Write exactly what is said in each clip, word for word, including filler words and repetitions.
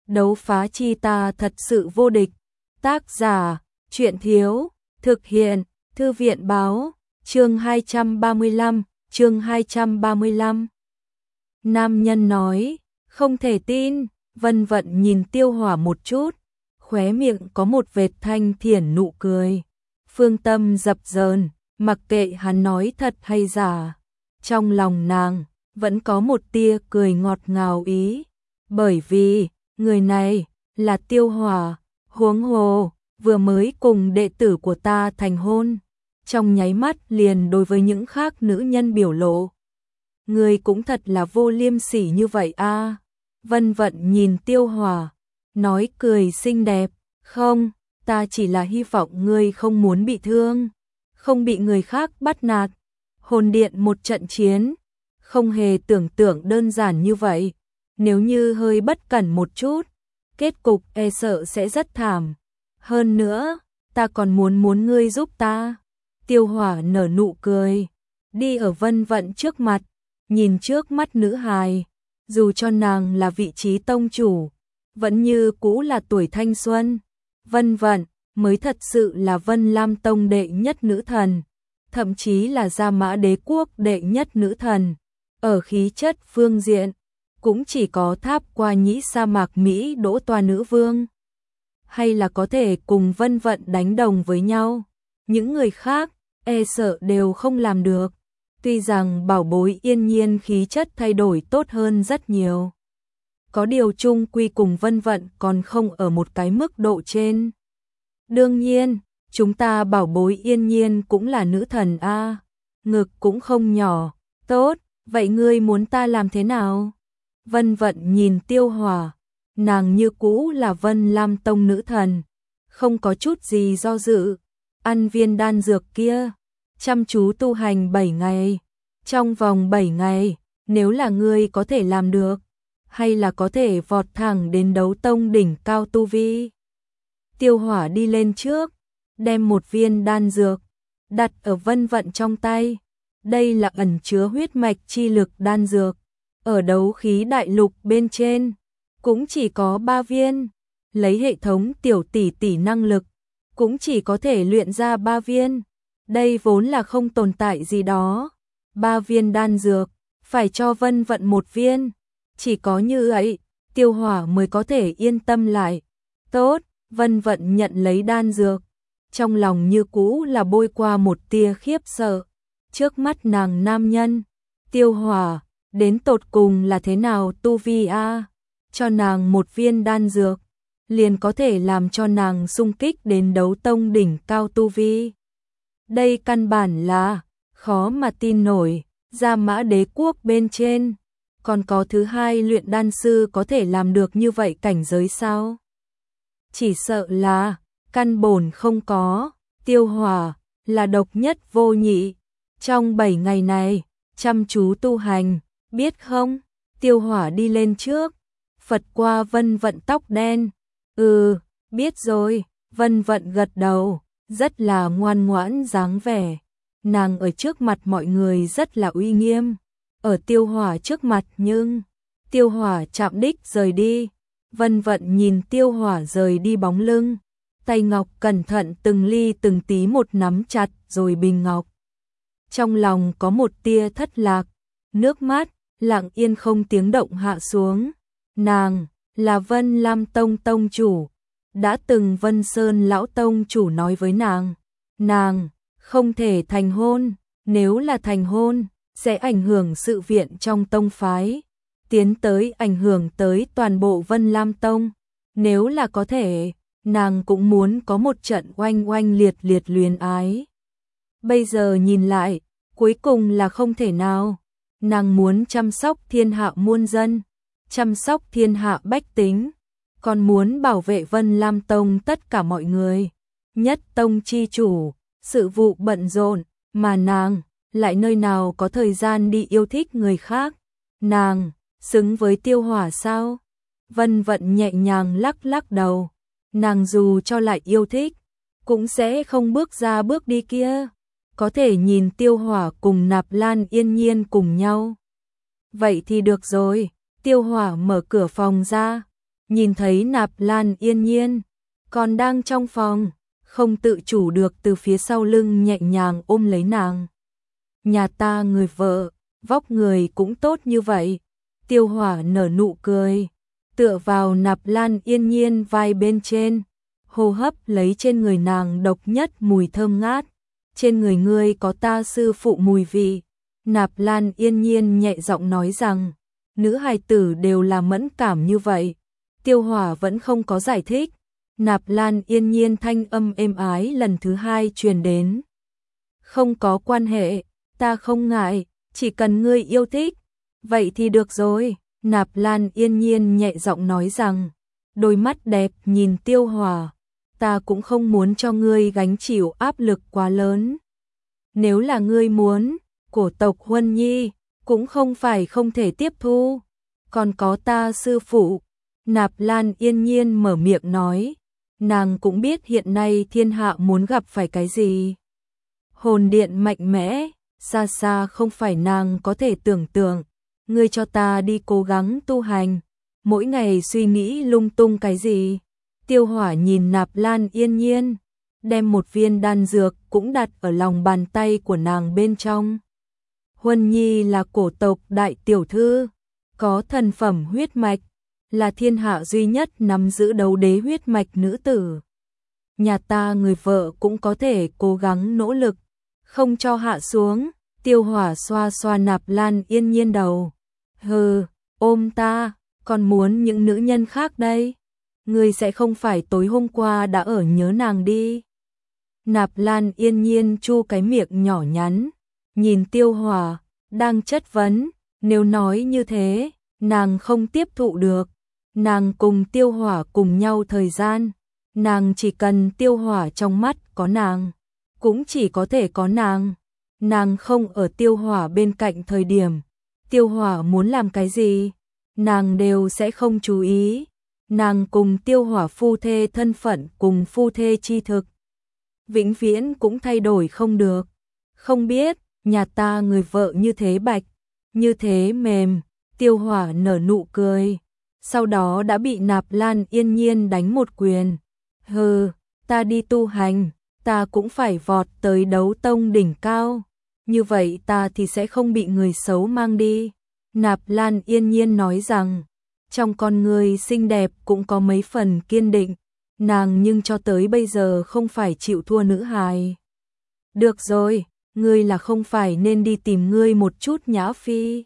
đấu phá chi ta thật sự vô địch. Tác giả, truyện thiếu, thực hiện, thư viện báo, chương hai trăm ba mươi lăm, chương hai trăm ba mươi lăm. Nam nhân nói, không thể tin, Vân Vận nhìn Tiêu Hỏa một chút, khóe miệng có một vệt thanh thiển nụ cười. Phương tâm dập dờn, mặc kệ hắn nói thật hay giả, trong lòng nàng vẫn có một tia cười ngọt ngào ý, bởi vì người này là Tiêu Hỏa, huống hồ vừa mới cùng đệ tử của ta thành hôn, trong nháy mắt liền đối với những khác nữ nhân biểu lộ. Người cũng thật là vô liêm sỉ như vậy a. À. Vân Vận nhìn Tiêu Hỏa, nói cười xinh đẹp, không, ta chỉ là hy vọng ngươi không muốn bị thương, không bị người khác bắt nạt. Hồn điện một trận chiến, không hề tưởng tượng đơn giản như vậy, nếu như hơi bất cẩn một chút, kết cục e sợ sẽ rất thảm. Hơn nữa, ta còn muốn muốn ngươi giúp ta. Tiêu Hỏa nở nụ cười, đi ở Vân Vận trước mặt, nhìn trước mắt nữ hài, dù cho nàng là vị trí tông chủ, vẫn như cũ là tuổi thanh xuân. Vân Vận mới thật sự là Vân Lam Tông đệ nhất nữ thần, thậm chí là Gia Mã Đế quốc đệ nhất nữ thần. Ở khí chất phương diện, cũng chỉ có tháp qua nhĩ sa mạc Mỹ Đỗ Toa nữ vương, hay là có thể cùng Vân Vận đánh đồng với nhau. Những người khác, e sợ đều không làm được. Tuy rằng bảo bối Yên Nhiên khí chất thay đổi tốt hơn rất nhiều, có điều chung quy cùng Vân Vận còn không ở một cái mức độ trên. Đương nhiên, chúng ta bảo bối Yên Nhiên cũng là nữ thần a, ngực cũng không nhỏ. Tốt, vậy ngươi muốn ta làm thế nào? Vân Vận nhìn Tiêu Hỏa, nàng như cũ là Vân Lam Tông nữ thần, không có chút gì do dự. Ăn viên đan dược kia, chăm chú tu hành bảy ngày. Trong vòng bảy ngày, nếu là ngươi có thể làm được, hay là có thể vọt thẳng đến đấu tông đỉnh cao tu vi. Tiêu Hỏa đi lên trước, đem một viên đan dược đặt ở Vân Vận trong tay. Đây là ẩn chứa huyết mạch chi lực đan dược, ở đấu khí đại lục bên trên cũng chỉ có ba viên, lấy hệ thống tiểu tỷ tỷ năng lực cũng chỉ có thể luyện ra ba viên. Đây vốn là không tồn tại gì đó. Ba viên đan dược, phải cho Vân Vận một viên. Chỉ có như vậy, Tiêu Hỏa mới có thể yên tâm lại. Tốt, Vân Vận nhận lấy đan dược, trong lòng như cũ là bôi qua một tia khiếp sợ. Trước mắt nàng nam nhân, Tiêu Hỏa, đến tột cùng là thế nào tu vi a? Cho nàng một viên đan dược, liền có thể làm cho nàng xung kích đến đấu tông đỉnh cao tu vi. Đây căn bản là khó mà tin nổi. Gia Mã Đế quốc bên trên còn có thứ hai luyện đan sư có thể làm được như vậy cảnh giới sao? Chỉ sợ là căn bổn không có. Tiêu Hỏa là độc nhất vô nhị. Trong bảy ngày này, chăm chú tu hành, biết không? Tiêu Hỏa đi lên trước, phật qua Vân Vận tóc đen. Ừ, biết rồi. Vân Vận gật đầu, rất là ngoan ngoãn dáng vẻ. Nàng ở trước mặt mọi người rất là uy nghiêm, ở Tiêu Hỏa trước mặt nhưng Tiêu Hỏa chạm đích rời đi. Vân Vận nhìn Tiêu Hỏa rời đi bóng lưng, tay ngọc cẩn thận từng ly từng tí một nắm chặt rồi bình ngọc. Trong lòng có một tia thất lạc, nước mắt lặng yên không tiếng động hạ xuống. Nàng là Vân Lam Tông tông chủ, đã từng Vân Sơn lão tông chủ nói với nàng, nàng không thể thành hôn, nếu là thành hôn, sẽ ảnh hưởng sự viện trong tông phái, tiến tới ảnh hưởng tới toàn bộ Vân Lam Tông. Nếu là có thể, nàng cũng muốn có một trận oanh oanh liệt liệt luyến ái. Bây giờ nhìn lại, cuối cùng là không thể nào. Nàng muốn chăm sóc thiên hạ muôn dân, chăm sóc thiên hạ bách tính, còn muốn bảo vệ Vân Lam Tông tất cả mọi người. Nhất tông chi chủ, sự vụ bận rộn, mà nàng lại nơi nào có thời gian đi yêu thích người khác. Nàng xứng với Tiêu Hỏa sao? Vân Vận nhẹ nhàng lắc lắc đầu. Nàng dù cho lại yêu thích, cũng sẽ không bước ra bước đi kia. Có thể nhìn Tiêu Hỏa cùng Nạp Lan Yên Nhiên cùng nhau, vậy thì được rồi. Tiêu Hỏa mở cửa phòng ra, nhìn thấy Nạp Lan Yên Nhiên còn đang trong phòng, không tự chủ được từ phía sau lưng nhẹ nhàng ôm lấy nàng. Nhà ta người vợ, vóc người cũng tốt như vậy. Tiêu Hỏa nở nụ cười, tựa vào Nạp Lan Yên Nhiên vai bên trên, hô hấp lấy trên người nàng độc nhất mùi thơm ngát. Trên người ngươi có ta sư phụ mùi vị. Nạp Lan Yên Nhiên nhẹ giọng nói rằng, nữ hài tử đều là mẫn cảm như vậy. Tiêu Hỏa vẫn không có giải thích. Nạp Lan Yên Nhiên thanh âm êm ái lần thứ hai truyền đến. Không có quan hệ, ta không ngại, chỉ cần ngươi yêu thích. Vậy thì được rồi, Nạp Lan Yên Nhiên nhẹ giọng nói rằng, đôi mắt đẹp nhìn Tiêu Hỏa, ta cũng không muốn cho ngươi gánh chịu áp lực quá lớn. Nếu là ngươi muốn, cổ tộc Huân Nhi, cũng không phải không thể tiếp thu. Còn có ta sư phụ, Nạp Lan Yên Nhiên mở miệng nói, nàng cũng biết hiện nay thiên hạ muốn gặp phải cái gì. Hồn điện mạnh mẽ, xa xa không phải nàng có thể tưởng tượng. Ngươi cho ta đi cố gắng tu hành, mỗi ngày suy nghĩ lung tung cái gì. Tiêu Hỏa nhìn Nạp Lan Yên Nhiên, đem một viên đan dược cũng đặt ở lòng bàn tay của nàng bên trong. Huân Nhi là cổ tộc đại tiểu thư, có thần phẩm huyết mạch, là thiên hạ duy nhất nắm giữ đấu đế huyết mạch nữ tử. Nhà ta người vợ cũng có thể cố gắng nỗ lực, không cho hạ xuống. Tiêu Hỏa xoa xoa Nạp Lan Yên Nhiên đầu. Hừ, ôm ta, còn muốn những nữ nhân khác đây. Ngươi sẽ không phải tối hôm qua đã ở nhớ nàng đi. Nạp Lan Yên Nhiên chu cái miệng nhỏ nhắn, nhìn Tiêu Hỏa, đang chất vấn, nếu nói như thế, nàng không tiếp thụ được. Nàng cùng Tiêu Hỏa cùng nhau thời gian, nàng chỉ cần Tiêu Hỏa trong mắt có nàng, cũng chỉ có thể có nàng. Nàng không ở Tiêu Hỏa bên cạnh thời điểm, Tiêu Hỏa muốn làm cái gì, nàng đều sẽ không chú ý. Nàng cùng Tiêu Hỏa phu thê thân phận cùng phu thê chi thực, vĩnh viễn cũng thay đổi không được. Không biết, nhà ta người vợ như thế bạch, như thế mềm. Tiêu Hỏa nở nụ cười, sau đó đã bị Nạp Lan Yên Nhiên đánh một quyền. Hừ, ta đi tu hành, ta cũng phải vọt tới đấu tông đỉnh cao. Như vậy ta thì sẽ không bị người xấu mang đi. Nạp Lan Yên Nhiên nói rằng, trong con người xinh đẹp cũng có mấy phần kiên định. Nàng nhưng cho tới bây giờ không phải chịu thua nữ hài. Được rồi, ngươi là không phải nên đi tìm ngươi một chút Nhã Phi.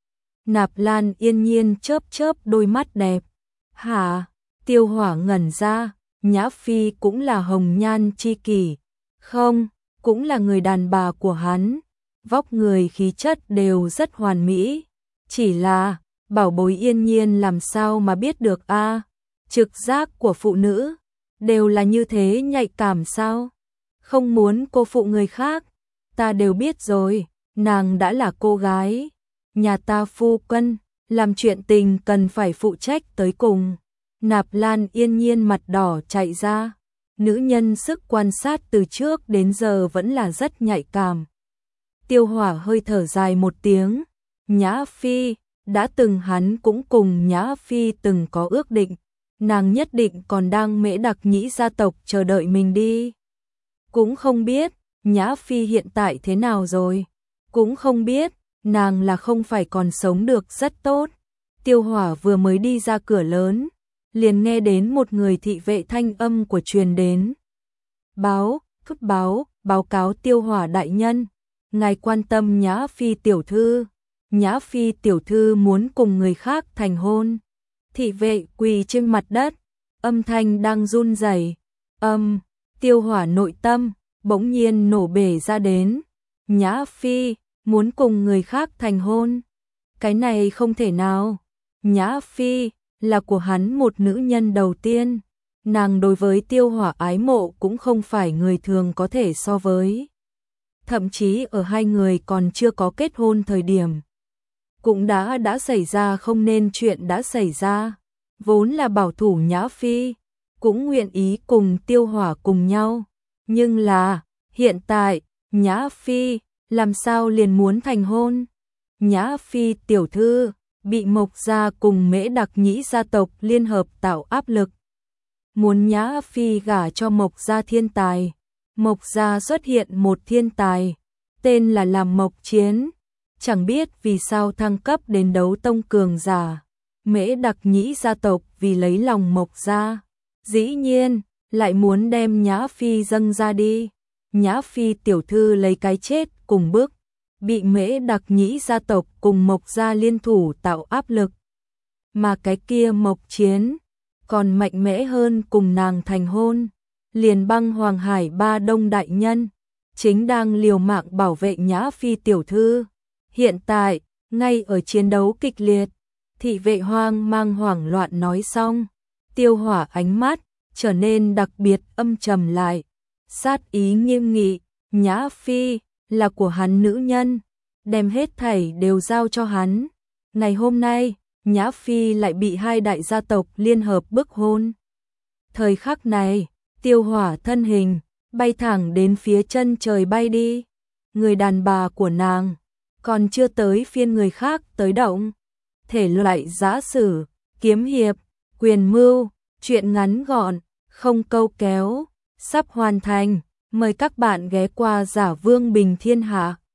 Nạp Lan Yên Nhiên chớp chớp đôi mắt đẹp. Hả? Tiêu Hỏa ngẩn ra, Nhã Phi cũng là hồng nhan chi kỷ. Không, cũng là người đàn bà của hắn. Vóc người khí chất đều rất hoàn mỹ. Chỉ là, bảo bối Yên Nhiên làm sao mà biết được a? À, trực giác của phụ nữ đều là như thế nhạy cảm sao? Không muốn cô phụ người khác, ta đều biết rồi, nàng đã là cô gái. Nhà ta phu quân, làm chuyện tình cần phải phụ trách tới cùng. Nạp Lan Yên Nhiên mặt đỏ chạy ra. Nữ nhân sức quan sát từ trước đến giờ vẫn là rất nhạy cảm. Tiêu Hỏa hơi thở dài một tiếng. Nhã Phi, đã từng hắn cũng cùng Nhã Phi từng có ước định. Nàng nhất định còn đang Mễ Đặc Nhĩ gia tộc chờ đợi mình đi. Cũng không biết, Nhã Phi hiện tại thế nào rồi. Cũng không biết, nàng là không phải còn sống được rất tốt. Tiêu Hỏa vừa mới đi ra cửa lớn, liền nghe đến một người thị vệ thanh âm của truyền đến. Báo, cấp báo, báo cáo Tiêu Hỏa đại nhân. Ngài quan tâm Nhã Phi tiểu thư. Nhã Phi tiểu thư muốn cùng người khác thành hôn. Thị vệ quỳ trên mặt đất, âm thanh đang run rẩy. Âm, Tiêu Hỏa nội tâm bỗng nhiên nổ bể ra đến. Nhã Phi muốn cùng người khác thành hôn. Cái này không thể nào. Nhã Phi là của hắn một nữ nhân đầu tiên. Nàng đối với Tiêu Hỏa ái mộ cũng không phải người thường có thể so với. Thậm chí ở hai người còn chưa có kết hôn thời điểm, cũng đã đã xảy ra không nên chuyện đã xảy ra. Vốn là bảo thủ Nhã Phi, cũng nguyện ý cùng Tiêu Hỏa cùng nhau. Nhưng là, hiện tại, Nhã Phi, làm sao liền muốn thành hôn? Nhã Phi tiểu thư, bị Mộc gia cùng Mễ Đặc Nhĩ gia tộc liên hợp tạo áp lực. Muốn Nhã Phi gả cho Mộc gia thiên tài. Mộc gia xuất hiện một thiên tài, tên là làm Mộc Chiến, chẳng biết vì sao thăng cấp đến đấu tông cường giả. Mễ Đặc Nhĩ gia tộc vì lấy lòng Mộc gia, dĩ nhiên lại muốn đem Nhã Phi dâng ra đi. Nhã Phi tiểu thư lấy cái chết cùng bước, bị Mễ Đặc Nhĩ gia tộc cùng Mộc gia liên thủ tạo áp lực. Mà cái kia Mộc Chiến còn mạnh mẽ hơn, cùng nàng thành hôn. Liền Băng Hoàng Hải Ba Đông đại nhân chính đang liều mạng bảo vệ Nhã Phi tiểu thư. Hiện tại, ngay ở chiến đấu kịch liệt, thị vệ hoang mang hoảng loạn nói xong, Tiêu Hỏa ánh mắt trở nên đặc biệt âm trầm lại, sát ý nghiêm nghị. Nhã Phi là của hắn nữ nhân, đem hết thảy đều giao cho hắn. Ngày hôm nay, Nhã Phi lại bị hai đại gia tộc liên hợp bức hôn. Thời khắc này, Tiêu Hỏa thân hình bay thẳng đến phía chân trời bay đi. Người đàn bà của nàng còn chưa tới phiên người khác tới động. Thể loại giã sử, kiếm hiệp, quyền mưu, truyện ngắn gọn, không câu kéo, sắp hoàn thành. Mời các bạn ghé qua Giả Vương Bình Thiên Hạ.